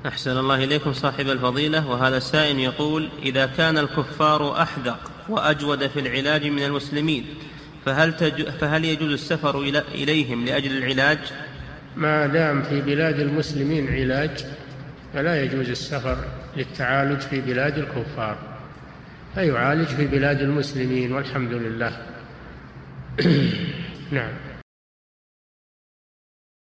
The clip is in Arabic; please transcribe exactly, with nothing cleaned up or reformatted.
أحسن الله إليكم صاحب الفضيلة. وهذا السائل يقول: إذا كان الكفار أحذق وأجود في العلاج من المسلمين فهل, تج... فهل يجوز السفر إلى... إليهم لأجل العلاج؟ ما دام في بلاد المسلمين علاج فلا يجوز السفر للتعالج في بلاد الكفار، فيعالج في بلاد المسلمين والحمد لله. نعم.